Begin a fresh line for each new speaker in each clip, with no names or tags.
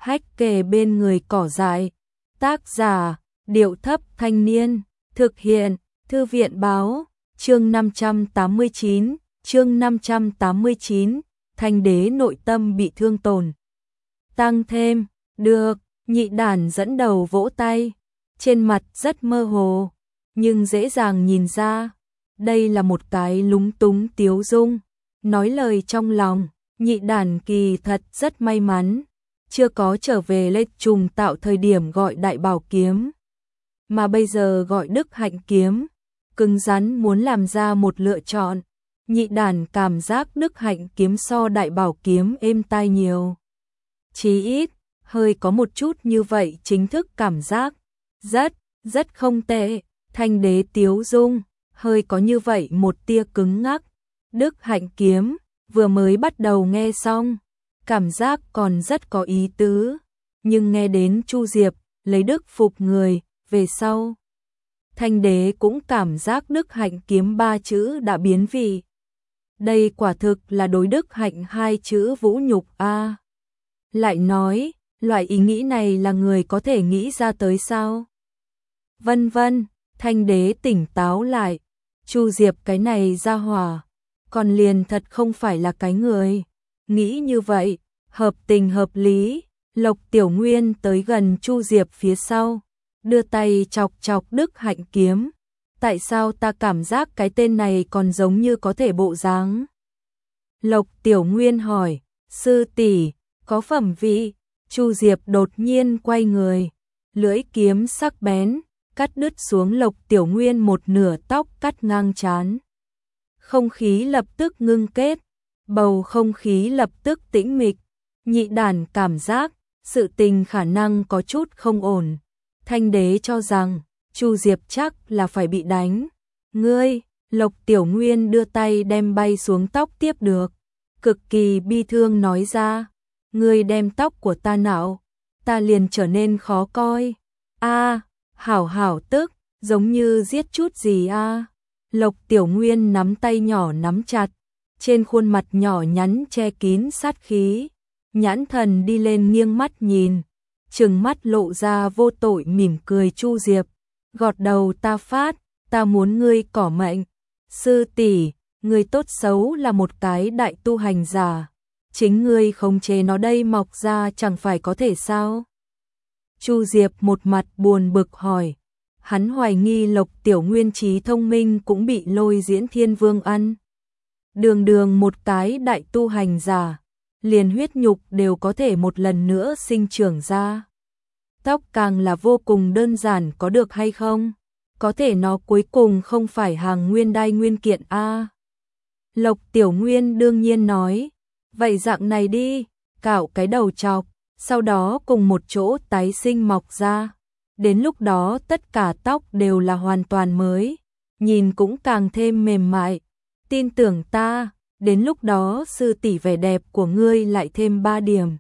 hách kề bên người cỏ dại. Tác giả, Điệu Thấp Thanh Niên, thực hiện, Thư viện Báo, chương 589, Thanh đế nội tâm bị thương tổn. Tăng thêm, được, Nhị Đản dẫn đầu vỗ tay, trên mặt rất mơ hồ, nhưng dễ dàng nhìn ra, đây là một cái lúng túng tiếu dung, nói lời trong lòng. Nhị Đản kỳ thật rất may mắn, chưa có trở về Lê Trùng Tạo thời điểm gọi Đại Bảo Kiếm, mà bây giờ gọi Đức Hạnh Kiếm, cứng rắn muốn làm ra một lựa chọn. Nhị Đản cảm giác Đức Hạnh Kiếm so Đại Bảo Kiếm êm tai nhiều. Chí ít, hơi có một chút như vậy chính thức cảm giác, rất không tệ. Thanh đế tiếu dung, hơi có như vậy một tia cứng ngắc. Đức Hạnh Kiếm, vừa mới bắt đầu nghe xong, cảm giác còn rất có ý tứ, nhưng nghe đến Chu Diệp lấy đức phục người, về sau, Thanh đế cũng cảm giác Đức Hạnh Kiếm 3 chữ đã biến vị. Đây quả thực là đối Đức Hạnh 2 chữ vũ nhục a. Lại nói, loại ý nghĩ này là người có thể nghĩ ra tới sao? Vân vân, Thanh đế tỉnh táo lại, Chu Diệp cái này ra hỏa, còn liền thật không phải là cái người. Nghĩ như vậy, hợp tình hợp lý, Lộc Tiểu Nguyên tới gần Chu Diệp phía sau, đưa tay chọc chọc Đức Hạnh Kiếm. Tại sao ta cảm giác cái tên này còn giống như có thể bộ dáng? Lộc Tiểu Nguyên hỏi, sư tỷ, có phẩm vị? Chu Diệp đột nhiên quay người, lưỡi kiếm sắc bén, cắt đứt xuống Lộc Tiểu Nguyên một nửa tóc cắt ngang trán. Không khí lập tức ngưng kết, bầu không khí lập tức tĩnh mịch. Nhị Đản cảm giác, sự tình khả năng có chút không ổn. Thanh đế cho rằng, Chu Diệp chắc là phải bị đánh. Ngươi, Lộc Tiểu Nguyên đưa tay đem bay xuống tóc tiếp được, cực kỳ bi thương nói ra, ngươi đem tóc của ta nạo, ta liền trở nên khó coi. A, hảo tức, giống như giết chút gì a. Lộc Tiểu Nguyên nắm tay nhỏ nắm chặt, trên khuôn mặt nhỏ nhắn che kín sát khí, nhãn thần đi lên nghiêng mắt nhìn, trừng mắt lộ ra vô tội mỉm cười. Chu Diệp, gọt đầu ta phát, ta muốn ngươi cỏ mệnh. Sư tỷ, ngươi tốt xấu là một cái đại tu hành giả, chính ngươi khống chế nó đây mọc ra chẳng phải có thể sao? Chu Diệp một mặt buồn bực hỏi, hắn hoài nghi Lộc Tiểu Nguyên trí thông minh cũng bị Lôi Diễn Thiên Vương ăn. Đường một cái đại tu hành giả, liền huyết nhục đều có thể một lần nữa sinh trưởng ra. Tóc càng là vô cùng đơn giản, có được hay không? Có thể nó cuối cùng không phải hàng nguyên đai nguyên kiện a. Lộc Tiểu Nguyên đương nhiên nói, vậy dạng này đi, cạo cái đầu chọc, sau đó cùng một chỗ tái sinh mọc ra. Đến lúc đó tất cả tóc đều là hoàn toàn mới, nhìn cũng càng thêm mềm mại. Tin tưởng ta, đến lúc đó sư tỷ vẻ đẹp của ngươi lại thêm 3 điểm.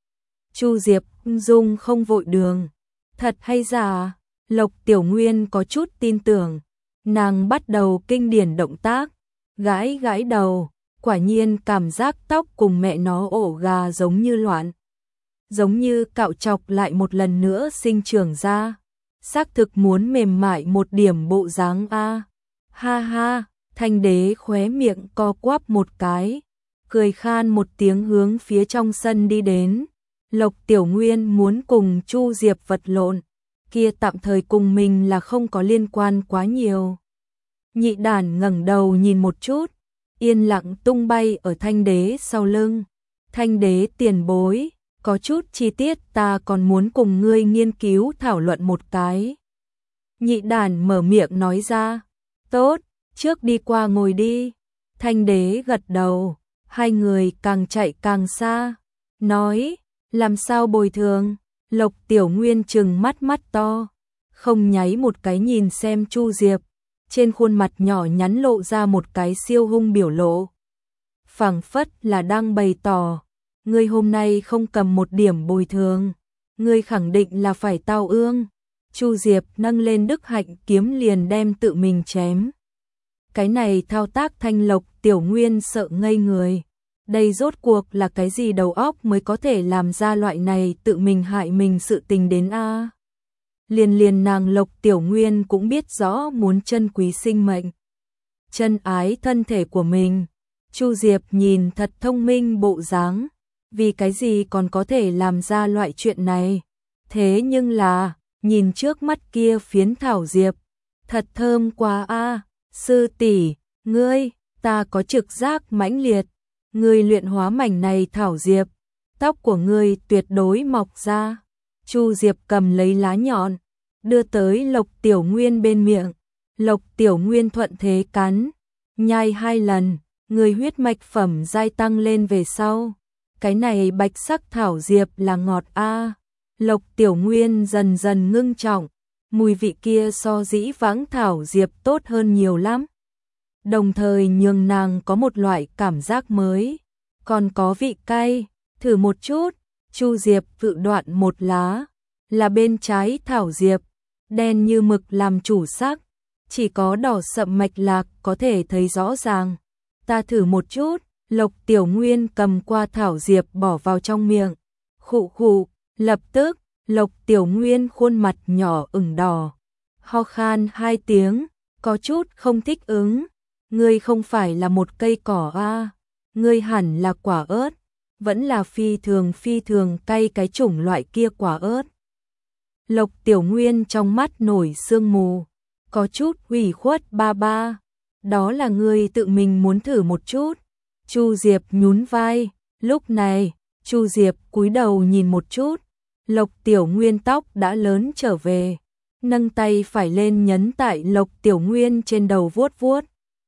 Chu Diệp dung không vội đường, thật hay giả? Lộc Tiểu Nguyên có chút tin tưởng, nàng bắt đầu kinh điển động tác, gãi gãi đầu, quả nhiên cảm giác tóc cùng mẹ nó ổ gà giống như loạn, giống như cạo chọc lại một lần nữa sinh trưởng ra, xác thực muốn mềm mại một điểm bộ dáng a. Ha ha, Thanh đế khóe miệng co quắp một cái, cười khan một tiếng hướng phía trong sân đi đến. Lộc Tiểu Nguyên muốn cùng Chu Diệp vật lộn, kia tạm thời cùng mình là không có liên quan quá nhiều. Nhị Đản ngẩng đầu nhìn một chút, yên lặng tung bay ở Thanh đế sau lưng. Thanh đế tiền bối, có chút chi tiết ta còn muốn cùng ngươi nghiên cứu thảo luận một cái. Nhị Đản mở miệng nói ra, tốt, trước đi qua ngồi đi. Thanh đế gật đầu, hai người càng chạy càng xa, nói, làm sao bồi thường? Lộc Tiểu Nguyên trừng mắt to, không nháy một cái nhìn xem Chu Diệp, trên khuôn mặt nhỏ nhắn lộ ra một cái siêu hung biểu lộ. Phảng phất là đang bày tỏ, ngươi hôm nay không cầm một điểm bồi thường, ngươi khẳng định là phải tao ương. Chu Diệp nâng lên Đức Hạnh Kiếm liền đem tự mình chém. Cái này thao tác Thanh Lộc Tiểu Nguyên sợ ngây người, Đây rốt cuộc là cái gì đầu óc mới có thể làm ra loại này tự mình hại mình sự tình đến a. Liền nàng Lộc Tiểu Nguyên cũng biết rõ muốn trân quý sinh mệnh, trân ái thân thể của mình. Chu Diệp nhìn thật thông minh bộ dáng, vì cái gì còn có thể làm ra loại chuyện này. Thế nhưng là, nhìn trước mắt kia phiến thảo diệp, thật thơm quá a. Sư tỷ, ngươi, ta có trực giác mãnh liệt, ngươi luyện hóa mảnh này thảo diệp, tóc của ngươi tuyệt đối mọc ra. Chu Diệp cầm lấy lá nhọn, đưa tới Lộc Tiểu Nguyên bên miệng. Lộc Tiểu Nguyên thuận thế cắn, nhai 2 lần, người huyết mạch phẩm giai tăng lên về sau. Cái này bạch sắc thảo diệp là ngọt a. Lộc Tiểu Nguyên dần dần ngưng trọng, mùi vị kia so dĩ vãng thảo diệp tốt hơn nhiều lắm. Đồng thời nhường nàng có một loại cảm giác mới, còn có vị cay, thử một chút. Chu Diệp tự đoạn một lá, là bên trái thảo diệp, đen như mực làm chủ sắc, chỉ có đỏ sậm mạch lạc có thể thấy rõ ràng. Ta thử một chút. Lộc Tiểu Nguyên cầm qua thảo diệp bỏ vào trong miệng, khụ khụ, lập tức, Lộc Tiểu Nguyên khuôn mặt nhỏ ửng đỏ, ho khan 2 tiếng, có chút không thích ứng. Ngươi không phải là một cây cỏ a, ngươi hẳn là quả ớt, vẫn là phi thường cay cái chủng loại kia quả ớt. Lộc Tiểu Nguyên trong mắt nổi sương mù, có chút ủy khuất ba ba, đó là ngươi tự mình muốn thử một chút. Chu Diệp nhún vai, lúc này, Chu Diệp cúi đầu nhìn một chút, Lộc Tiểu Nguyên tóc đã lớn trở về, nâng tay phải lên nhấn tại Lộc Tiểu Nguyên trên đầu vuốt vuốt.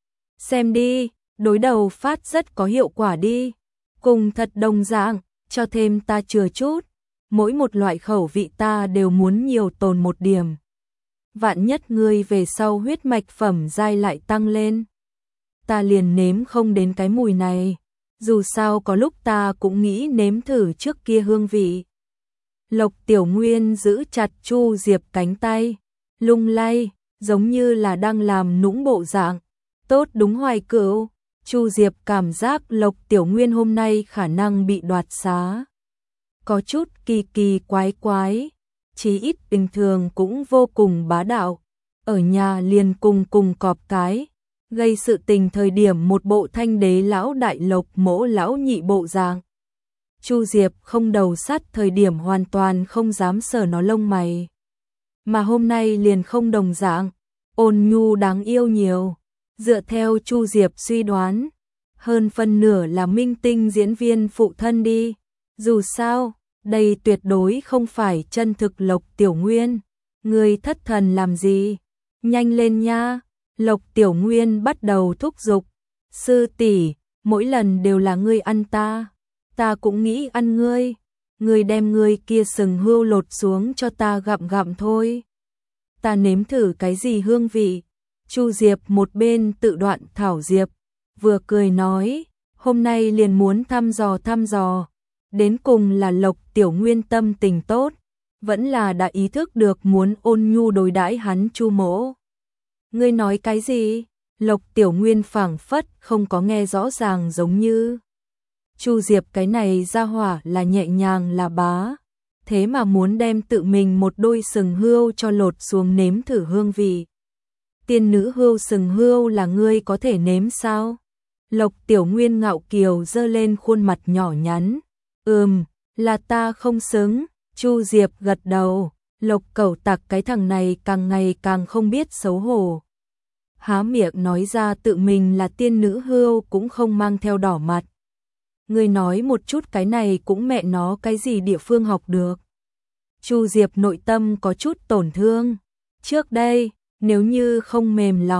Xem đi, đối đầu phát rất có hiệu quả đi, cùng thật đồng dạng, cho thêm ta chừa chút, mỗi một loại khẩu vị ta đều muốn nhiều tồn một điểm. Vạn nhất ngươi về sau huyết mạch phẩm giai lại tăng lên, ta liền nếm không đến cái mùi này, dù sao có lúc ta cũng nghĩ nếm thử trước kia hương vị. Lộc Tiểu Nguyên giữ chặt Chu Diệp cánh tay, lung lay, giống như là đang làm nũng bộ dạng. Tốt đúng Hoài Cửu, Chu Diệp cảm giác Lộc Tiểu Nguyên hôm nay khả năng bị đoạt xá. Có chút kỳ quái, chí ít bình thường cũng vô cùng bá đạo, ở nhà liền cùng cọp cái, gây sự tình thời điểm một bộ thanh đế lão đại Lộc mỗ lão nhị bộ dạng. Chu Diệp không đầu sắt thời điểm hoàn toàn không dám sờ nó lông mày. Mà hôm nay liền không đồng dạng, ôn nhu đáng yêu nhiều. Dựa theo Chu Diệp suy đoán, hơn phân nửa là minh tinh diễn viên phụ thân đi. Dù sao, đây tuyệt đối không phải chân thực Lộc Tiểu Nguyên. Ngươi thất thần làm gì? Nhanh lên nha! Lộc Tiểu Nguyên bắt đầu thúc giục. Sư tỷ, mỗi lần đều là ngươi ăn ta. Ta cũng nghĩ ăn ngươi. Ngươi đem ngươi kia sừng hươu lột xuống cho ta gặm thôi. Ta nếm thử cái gì hương vị. Chu Diệp một bên tự đoạn thảo diệp, vừa cười nói, hôm nay liền muốn thăm dò. Đến cùng là Lộc Tiểu Nguyên tâm tình tốt, vẫn là đã ý thức được muốn ôn nhu đối đãi hắn Chu mỗ. Ngươi nói cái gì? Lộc Tiểu Nguyên phảng phất không có nghe rõ ràng giống như. Chu Diệp cái này ra hỏa là nhẹ nhàng là bá, thế mà muốn đem tự mình một đôi sừng hươu cho lột xuống nếm thử hương vị. Tiên nữ hươu sừng hươu là ngươi có thể nếm sao? Lộc Tiểu Nguyên ngạo kiều giơ lên khuôn mặt nhỏ nhắn. Là ta không xứng. Chu Diệp gật đầu. Lộc Cẩu Tặc cái thằng này càng ngày càng không biết xấu hổ. Há miệng nói ra tự mình là tiên nữ hươu cũng không mang theo đỏ mặt. Ngươi nói một chút cái này cũng mẹ nó cái gì địa phương học được. Chu Diệp nội tâm có chút tổn thương. Trước đây, nếu như không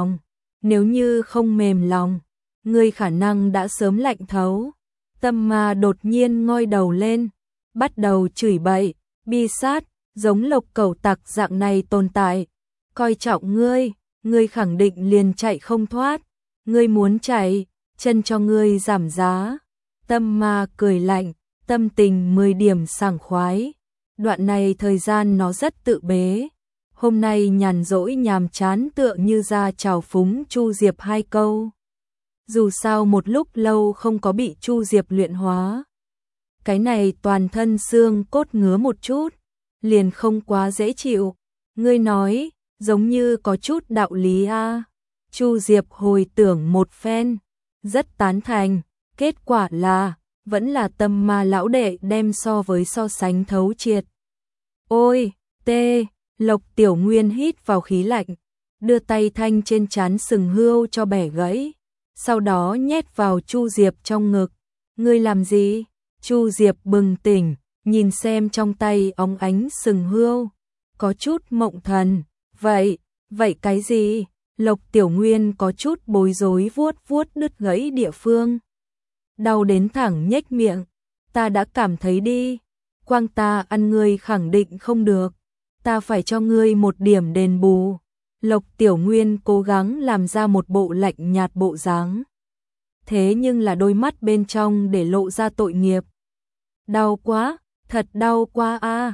mềm lòng, ngươi khả năng đã sớm lạnh thấu. Tâm mà đột nhiên ngoi đầu lên, bắt đầu chửi bậy, bi sát, giống Lộc Cẩu Tặc dạng này tồn tại. Coi trọng ngươi khẳng định liền chạy không thoát. Ngươi muốn chạy, chân cho ngươi giảm giá. Tâm mà cười lạnh, tâm tình 10 điểm sảng khoái. Đoạn này thời gian nó rất tự bế. Hôm nay nhàn rỗi nhàm chán tựa như ra chào phúng Chu Diệp 2 câu. dù sao một lúc lâu không có bị Chu Diệp luyện hóa. Cái này toàn thân xương cốt ngứa một chút, liền không quá dễ chịu. Ngươi nói, giống như có chút đạo lý a. Chu Diệp hồi tưởng một phen, rất tán thành, kết quả là, vẫn là Tâm Ma lão đệ đem so sánh thấu triệt. Ôi, Lộc Tiểu Nguyên hít vào khí lạnh, đưa tay thanh trên trán sừng hươu cho bẻ gãy, sau đó nhét vào Chu Diệp trong ngực. Ngươi làm gì? Chu Diệp bừng tỉnh, nhìn xem trong tay óng ánh sừng hươu, có chút mộng thần. Vậy cái gì? Lộc Tiểu Nguyên có chút bối rối vuốt đứt gãy địa phương. Đau đến thẳng nhếch miệng. Ta đã cảm thấy đi, quang ta ăn ngươi khẳng định không được. Ta phải cho ngươi một điểm đền bù. Lộc Tiểu Nguyên cố gắng làm ra một bộ lạnh nhạt bộ dáng. Thế nhưng là đôi mắt bên trong để lộ ra tội nghiệp. Đau quá, thật đau quá a.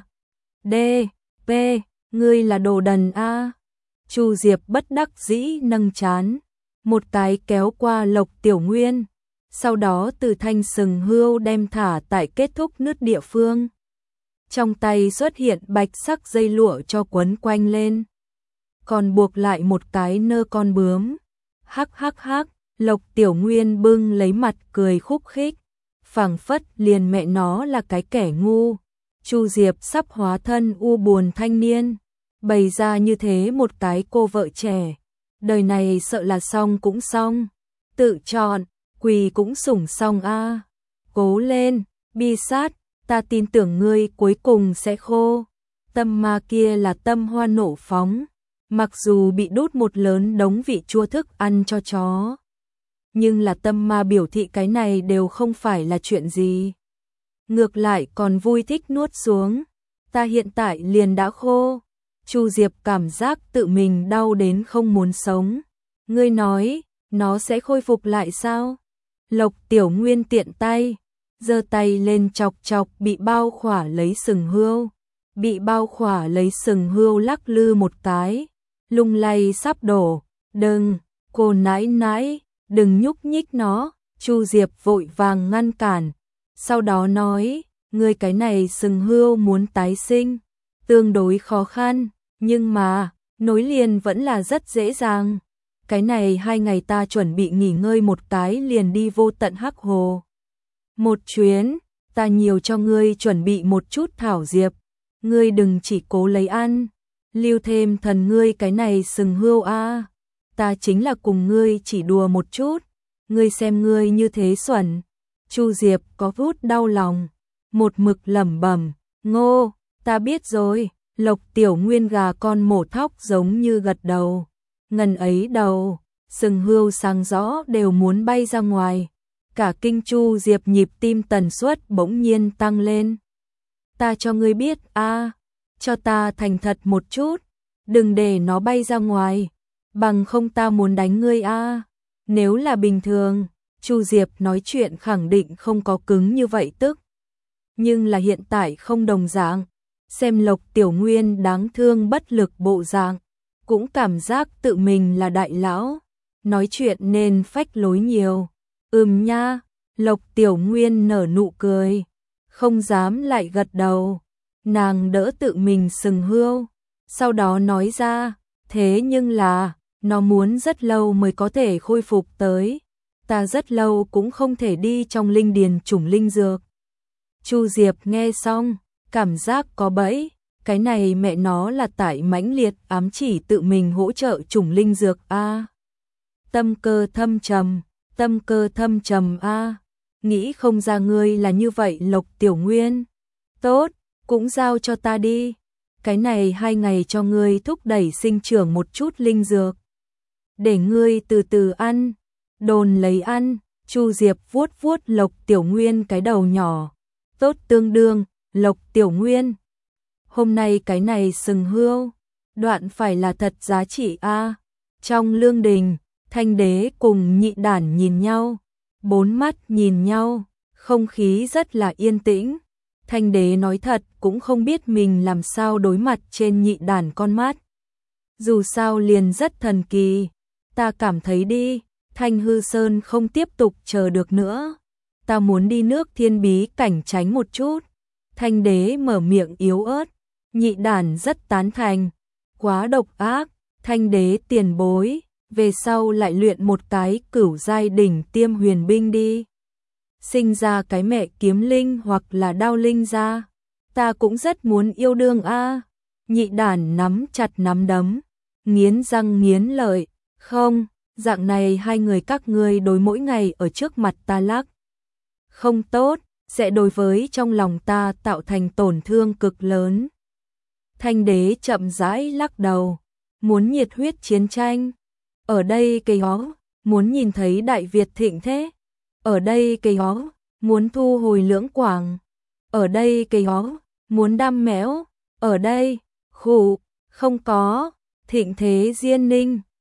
Ngươi là đồ đần a. Chu Diệp bất đắc dĩ nâng trán, một cái kéo qua Lộc Tiểu Nguyên, sau đó từ thanh sừng hươu đem thả tại kết thúc nứt địa phương. Trong tay xuất hiện bạch sắc dây lụa cho quấn quanh lên, còn buộc lại một cái nơ con bướm. Hắc, Lộc Tiểu Nguyên bưng lấy mặt cười khúc khích, phảng phất liền mẹ nó là cái kẻ ngu. Chu Diệp sắp hóa thân u buồn thanh niên, bày ra như thế một cái cô vợ trẻ, đời này sợ là xong cũng xong, tự chọn, quỳ cũng sủng xong a. Cố lên, bi sát, ta tin tưởng ngươi cuối cùng sẽ khô. Tâm ma kia là tâm hoa nổ phóng, mặc dù bị đút một lớn đống vị chua thức ăn cho chó, nhưng là tâm ma biểu thị cái này đều không phải là chuyện gì. Ngược lại còn vui thích nuốt xuống. Ta hiện tại liền đã khô. Chu Diệp cảm giác tự mình đau đến không muốn sống. Ngươi nói, nó sẽ khôi phục lại sao? Lộc Tiểu Nguyên tiện tay, giơ tay lên chọc bị bao khỏa lấy sừng hươu. Bị bao khỏa lấy sừng hươu lắc lư một cái, lung lay sắp đổ. Đừng, cô nãi, đừng nhúc nhích nó. Chu Diệp vội vàng ngăn cản, sau đó nói, ngươi cái này sừng hươu muốn tái sinh, tương đối khó khăn, nhưng mà, nối liền vẫn là rất dễ dàng. Cái này 2 ngày ta chuẩn bị nghỉ ngơi một cái liền đi vô tận Hắc Hồ. Một chuyến, ta nhiều cho ngươi chuẩn bị một chút thảo diệp, ngươi đừng chỉ cố lấy ăn, lưu thêm thần ngươi cái này sừng hươu a. Ta chính là cùng ngươi chỉ đùa một chút, ngươi xem ngươi như thế xuẩn. Chu Diệp có chút đau lòng, một mực lẩm bẩm, ngô, ta biết rồi. Lộc Tiểu Nguyên gà con mổ thóc giống như gật đầu, ngần ấy đầu, sừng hươu sáng rõ đều muốn bay ra ngoài. Cả kinh Chu Diệp nhịp tim tần suất bỗng nhiên tăng lên. Ta cho ngươi biết a, cho ta thành thật một chút, đừng để nó bay ra ngoài, bằng không ta muốn đánh ngươi a. Nếu là bình thường, Chu Diệp nói chuyện khẳng định không có cứng như vậy tức. Nhưng là hiện tại không đồng dạng, xem Lộc Tiểu Nguyên đáng thương bất lực bộ dạng, cũng cảm giác tự mình là đại lão, nói chuyện nên phách lối nhiều. Nha, Lộc Tiểu Nguyên nở nụ cười, không dám lại gật đầu. Nàng đỡ tự mình sừng hươu, sau đó nói ra, thế nhưng là, nó muốn rất lâu mới có thể khôi phục tới. Ta rất lâu cũng không thể đi trong linh điền trùng linh dược. Chu Diệp nghe xong, cảm giác có bẫy, cái này mẹ nó là tại mãnh liệt ám chỉ tự mình hỗ trợ trùng linh dược a. Tâm cơ thâm trầm a. Nghĩ không ra ngươi là như vậy Lộc Tiểu Nguyên. Tốt, cũng giao cho ta đi. Cái này 2 ngày cho ngươi thúc đẩy sinh trưởng một chút linh dược, để ngươi từ từ ăn. Đồn lấy ăn. Chu Diệp vuốt Lộc Tiểu Nguyên cái đầu nhỏ. Tốt tương đương, Lộc Tiểu Nguyên. Hôm nay cái này sừng hươu, đoạn phải là thật giá trị a. Trong lương đình, Thanh Đế cùng Nhị Đản nhìn nhau, 4 mắt nhìn nhau, không khí rất là yên tĩnh. Thanh Đế nói thật cũng không biết mình làm sao đối mặt trên Nhị Đản con mắt. Dù sao liền rất thần kỳ, ta cảm thấy đi, Thanh Hư Sơn không tiếp tục chờ được nữa. Ta muốn đi nước Thiên Bí cảnh tránh một chút. Thanh đế mở miệng yếu ớt. Nhị đản rất tán thành. Quá độc ác. Thanh đế tiền bối. Về sau lại luyện một cái cửu giai đỉnh tiêm huyền binh đi. Sinh ra cái mẹ kiếm linh hoặc là đao linh ra. Ta cũng rất muốn yêu đương a. Nhị đản nắm chặt nắm đấm. Nghiến răng nghiến lợi. Không, dạng này hai người các ngươi đối mỗi ngày ở trước mặt ta lắc. Không tốt, sẽ đối với trong lòng ta tạo thành tổn thương cực lớn. Thanh đế chậm rãi lắc đầu. Muốn nhiệt huyết chiến tranh. Ở đây cây hó, muốn nhìn thấy Đại Việt thịnh thế. Ở đây cây hó, muốn thu hồi Lưỡng Quảng. Ở đây cây hó, muốn đam mẽo. Ở đây, khụ, không có, thịnh thế Diên Ninh.